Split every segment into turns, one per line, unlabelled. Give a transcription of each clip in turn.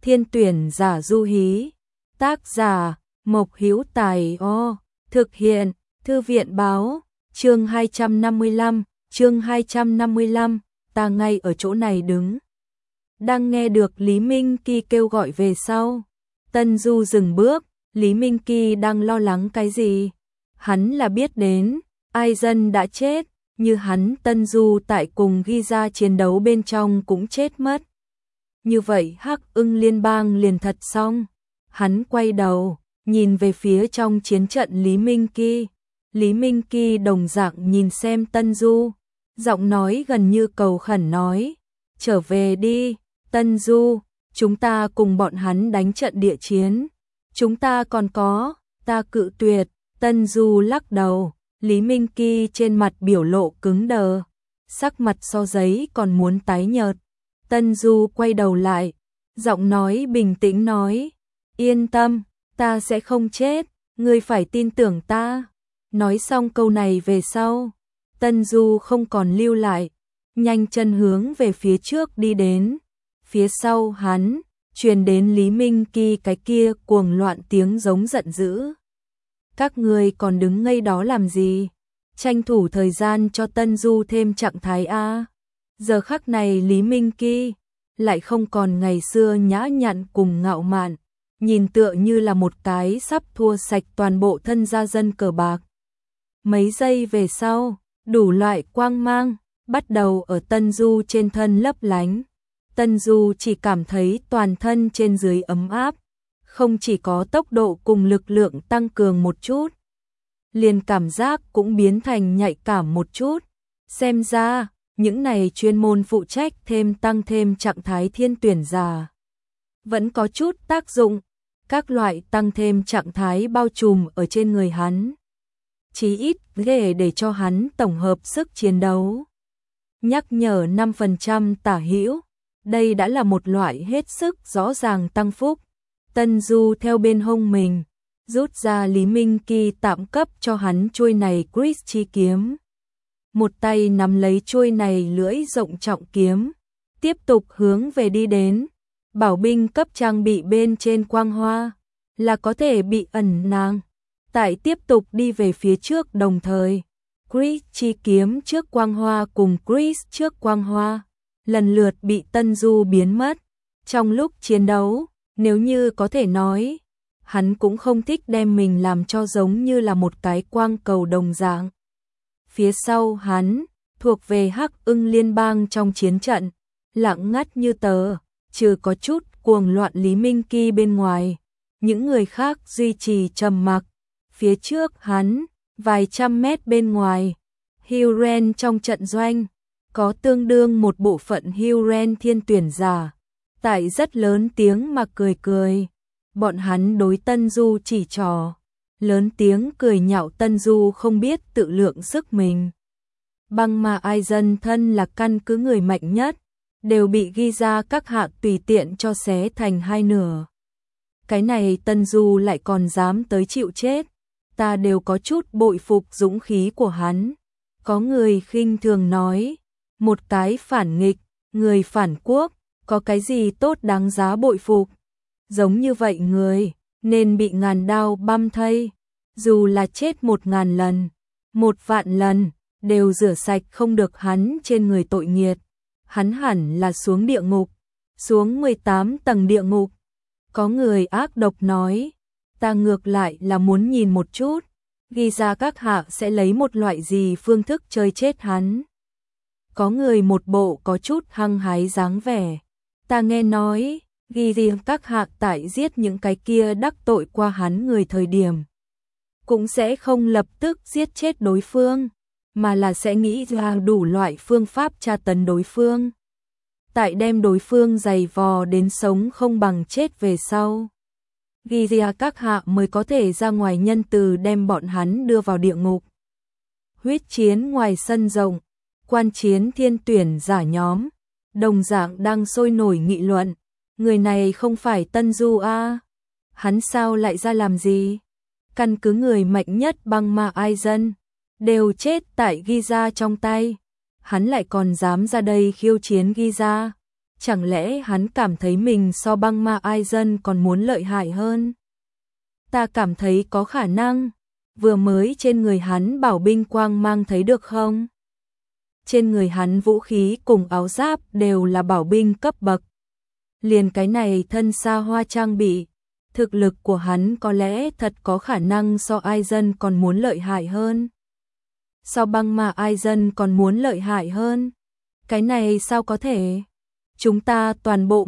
Thiên tuyển giả du hí. Tác giả Mộc Hữu Tài. Thực hiện Thư viện báo. Chương 255, ta ngay ở chỗ này đứng. Đang nghe được Lý Minh Kỳ kêu gọi về sau. Tân Du dừng bước, Lý Minh Kỳ đang lo lắng cái gì? Hắn là biết đến, ai dân đã chết, như hắn Tân Du tại cùng ghi ra chiến đấu bên trong cũng chết mất. Như vậy Hắc Ưng Liên bang liền thật xong. Hắn quay đầu, nhìn về phía trong chiến trận Lý Minh Kỳ. Lý Minh Kỳ đồng dạng nhìn xem Tân Du, giọng nói gần như cầu khẩn nói, trở về đi, Tân Du, chúng ta cùng bọn hắn đánh trận địa chiến, chúng ta còn có, ta cự tuyệt. Tân Du lắc đầu, Lý Minh Kỳ trên mặt biểu lộ cứng đờ, sắc mặt so giấy còn muốn tái nhợt. Tân Du quay đầu lại, giọng nói bình tĩnh nói, yên tâm, ta sẽ không chết, ngươi phải tin tưởng ta. Nói xong câu này về sau, Tân Du không còn lưu lại, nhanh chân hướng về phía trước đi đến. Phía sau hắn, truyền đến Lý Minh Kỳ cái kia cuồng loạn tiếng giống giận dữ. Các ngươi còn đứng ngây đó làm gì? Tranh thủ thời gian cho Tân Du thêm trạng thái a. Giờ khắc này Lý Minh Kỳ lại không còn ngày xưa nhã nhặn cùng ngạo mạn, nhìn tựa như là một cái sắp thua sạch toàn bộ thân gia dân cờ bạc. Mấy giây về sau, đủ loại quang mang bắt đầu ở Tân Du trên thân lấp lánh. Tân Du chỉ cảm thấy toàn thân trên dưới ấm áp, không chỉ có tốc độ cùng lực lượng tăng cường một chút, liền cảm giác cũng biến thành nhạy cảm một chút. Xem ra, những này chuyên môn phụ trách tăng thêm trạng thái thiên tuyển giả vẫn có chút tác dụng. Các loại tăng thêm trạng thái bao trùm ở trên người hắn, chí ít để cho hắn tổng hợp sức chiến đấu nhắc nhở 5% tả hữu. Đây đã là một loại hết sức rõ ràng tăng phúc. Tân Du theo bên hông mình rút ra Lý Minh Kỳ tạm cấp cho hắn chuôi này Chris chi kiếm, một tay nắm lấy chuôi này lưỡi rộng trọng kiếm, tiếp tục hướng về đi đến. Bảo binh cấp trang bị bên trên quang hoa là có thể bị ẩn nàng. Tại tiếp tục đi về phía trước đồng thời, Chris chi kiếm trước quang hoa cùng Chris trước quang hoa lần lượt bị Tân Du biến mất. Trong lúc chiến đấu, nếu như có thể nói, hắn cũng không thích đem mình làm cho giống như là một cái quang cầu đồng dạng. Phía sau hắn, thuộc về Hắc Ưng Liên bang trong chiến trận, lặng ngắt như tờ, trừ có chút cuồng loạn Lý Minh Kỳ bên ngoài, những người khác duy trì trầm mặc. Phía trước hắn, vài trăm mét bên ngoài, Huron trong trận doanh, có tương đương một bộ phận Huron thiên tuyển giả, tại rất lớn tiếng mà cười cười. Bọn hắn đối Tân Du chỉ trỏ, lớn tiếng cười nhạo Tân Du không biết tự lượng sức mình. Băng mà ai dân thân là căn cứ người mạnh nhất, đều bị ghi ra các hạ tùy tiện cho xé thành hai nửa. Cái này Tân Du lại còn dám tới chịu chết, ta đều có chút bội phục dũng khí của hắn. Có người khinh thường nói, một cái phản nghịch, người phản quốc, có cái gì tốt đáng giá bội phục. Giống như vậy người, nên bị ngàn đao băm thây, dù là chết 1000 lần, 1.000.000 lần, đều rửa sạch không được hắn trên người tội nghiệt. Hắn hẳn là xuống địa ngục, xuống 18 tầng địa ngục. Có người ác độc nói, ta ngược lại là muốn nhìn một chút, ghi ra các hạ sẽ lấy một loại gì phương thức chơi chết hắn. Có người một bộ có chút hăng hái dáng vẻ, ta nghe nói, ghi riêng các hạ tại giết những cái kia đắc tội qua hắn người thời điểm, cũng sẽ không lập tức giết chết đối phương, mà là sẽ nghĩ ra đủ loại phương pháp tra tấn đối phương, tại đem đối phương giày vò đến sống không bằng chết về sau. Ghi ra các hạ mới có thể ra ngoài nhân từ đem bọn hắn đưa vào địa ngục. Huyết chiến ngoài sân rộng, quan chiến thiên tuyển giả nhóm, đồng dạng đang sôi nổi nghị luận. Người này không phải Tân Du a, hắn sao lại ra làm gì? Căn cứ người mạnh nhất băng ma ai dân, đều chết tại Giza trong tay, hắn lại còn dám ra đây khiêu chiến Giza. Chẳng lẽ hắn cảm thấy mình so băng ma Aizen còn muốn lợi hại hơn? Ta cảm thấy có khả năng. Vừa mới trên người hắn bảo binh quang mang thấy được không? Trên người hắn vũ khí cùng áo giáp đều là bảo binh cấp bậc. Liền cái này thân xa hoa trang bị, thực lực của hắn có lẽ thật có khả năng so Aizen còn muốn lợi hại hơn. So băng ma Aizen còn muốn lợi hại hơn? Cái này sao có thể? Chúng ta toàn bộ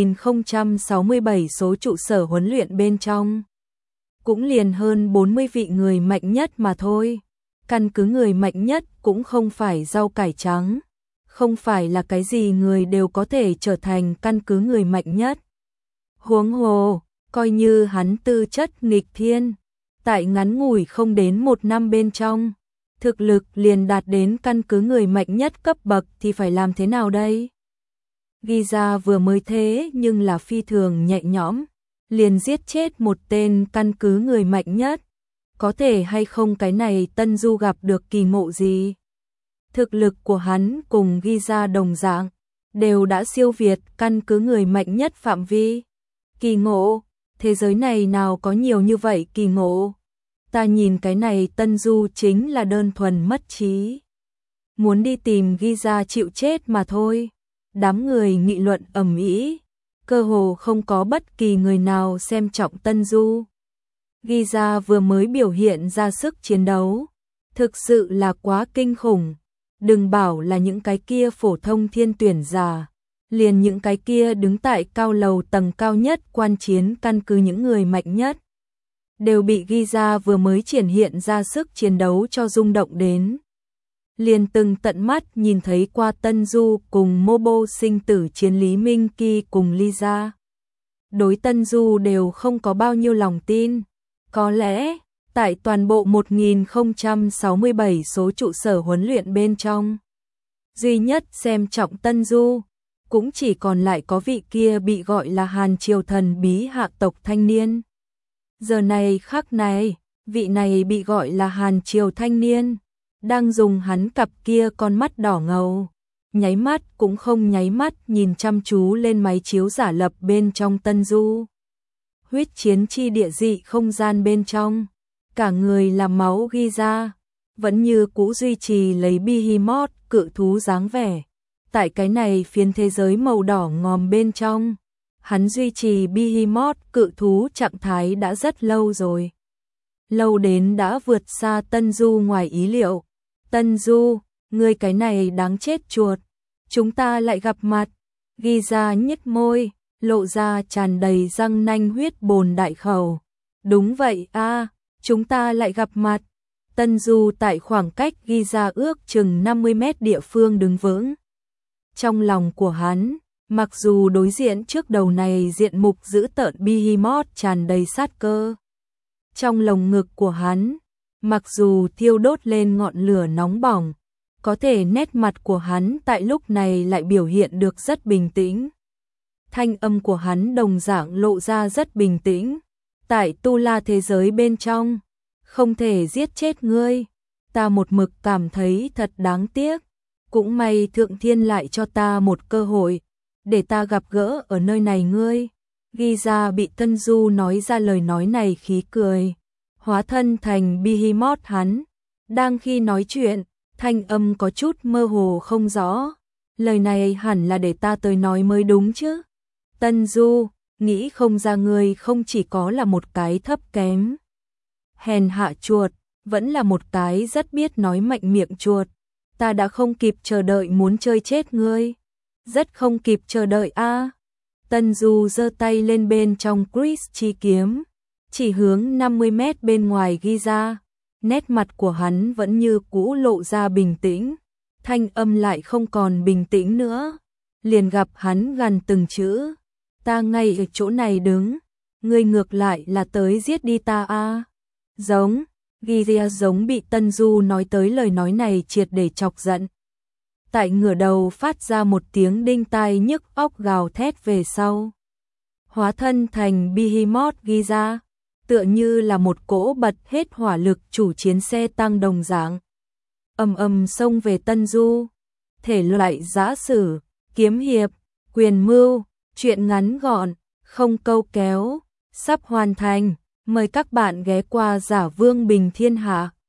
1067 số trụ sở huấn luyện bên trong. Cũng liền hơn 40 vị người mạnh nhất mà thôi. Căn cứ người mạnh nhất cũng không phải rau cải trắng. Không phải là cái gì người đều có thể trở thành căn cứ người mạnh nhất. Huống hồ, coi như hắn tư chất nghịch thiên. Tại ngắn ngủi không đến 1 năm bên trong. Thực lực liền đạt đến căn cứ người mạnh nhất cấp bậc thì phải làm thế nào đây? Ghi ra vừa mới thế nhưng là phi thường nhẹ nhõm, liền giết chết một tên căn cứ người mạnh nhất. Có thể hay không cái này Tân Du gặp được kỳ ngộ gì? Thực lực của hắn cùng ghi ra đồng dạng, đều đã siêu việt căn cứ người mạnh nhất phạm vi. Kỳ ngộ, thế giới này nào có nhiều như vậy kỳ ngộ? Ta nhìn cái này Tân Du chính là đơn thuần mất trí. Muốn đi tìm ghi ra chịu chết mà thôi. Đám người nghị luận ầm ĩ, cơ hồ không có bất kỳ người nào xem trọng Tân Du. Ghi ra vừa mới biểu hiện ra sức chiến đấu, thực sự là quá kinh khủng. Đừng bảo là những cái kia phổ thông thiên tuyển giả, liền những cái kia đứng tại cao lầu tầng cao nhất quan chiến căn cứ những người mạnh nhất, đều bị ghi ra vừa mới triển hiện ra sức chiến đấu cho rung động đến. Liền từng tận mắt nhìn thấy qua Tân Du cùng Mobo sinh tử chiến Lý Minh Kỳ cùng Lisa. Đối Tân Du đều không có bao nhiêu lòng tin. Có lẽ, tại toàn bộ 1067 số trụ sở huấn luyện bên trong, duy nhất xem trọng Tân Du, cũng chỉ còn lại có vị kia bị gọi là Hàn Triều thần bí hạ tộc thanh niên. Giờ này khắc này, vị này bị gọi là Hàn Triều thanh niên, đang dùng hắn cặp kia con mắt đỏ ngầu, nháy mắt cũng không nháy mắt nhìn chăm chú lên máy chiếu giả lập bên trong Tân Du. Huyết chiến chi địa dị không gian bên trong, cả người là máu ghi ra, vẫn như cũ duy trì lấy Behemoth cự thú dáng vẻ. Tại cái này phiến thế giới màu đỏ ngòm bên trong, hắn duy trì Behemoth cự thú trạng thái đã rất lâu rồi. Lâu đến đã vượt xa Tân Du ngoài ý liệu. Tân Du, ngươi cái này đáng chết chuột, chúng ta lại gặp mặt. Ghi ra nhếch môi, lộ ra tràn đầy răng nanh huyết bồn đại khẩu. Đúng vậy a, chúng ta lại gặp mặt. Tân Du tại khoảng cách ghi ra ước chừng 50 mét địa phương đứng vững. Trong lòng của hắn, mặc dù đối diện trước đầu này diện mục dữ tợn Behemoth tràn đầy sát cơ. Trong lồng ngực của hắn, mặc dù thiêu đốt lên ngọn lửa nóng bỏng, có thể nét mặt của hắn tại lúc này lại biểu hiện được rất bình tĩnh. Thanh âm của hắn đồng dạng lộ ra rất bình tĩnh. Tại tu la thế giới bên trong, không thể giết chết ngươi. Ta một mực cảm thấy thật đáng tiếc. Cũng may Thượng Thiên lại cho ta một cơ hội, để ta gặp gỡ ở nơi này ngươi. Ghi ra bị Tân Du nói ra lời nói này khí cười. Hóa thân thành Behemoth hắn. Đang khi nói chuyện, thanh âm có chút mơ hồ không rõ. Lời này hẳn là để ta tới nói mới đúng chứ. Tân Du, nghĩ không ra ngươi không chỉ có là một cái thấp kém hèn hạ chuột, vẫn là một cái rất biết nói mạnh miệng chuột. Ta đã không kịp chờ đợi muốn chơi chết ngươi. Rất không kịp chờ đợi a. Tân Du giơ tay lên bên trong Chris chi kiếm, chỉ hướng 50 mét bên ngoài ghi ra. Nét mặt của hắn vẫn như cũ lộ ra bình tĩnh, thanh âm lại không còn bình tĩnh nữa. Liền gặp hắn gằn từng chữ. Ta ngay ở chỗ này đứng, ngươi ngược lại là tới giết đi ta a. Giống, Ghiria giống bị Tân Du nói tới lời nói này triệt để chọc giận. Tại ngửa đầu phát ra một tiếng đinh tai nhức óc gào thét về sau. Hóa thân thành Behemoth Giza, tựa như là một cỗ bật hết hỏa lực chủ chiến xe tăng đồng dạng. Ầm ầm xông về Tân Du, thể loại giã sử, kiếm hiệp, Quyền mưu, chuyện ngắn gọn, không câu kéo, sắp hoàn thành. Mời các bạn ghé qua Giả Vương Bình Thiên Hạ.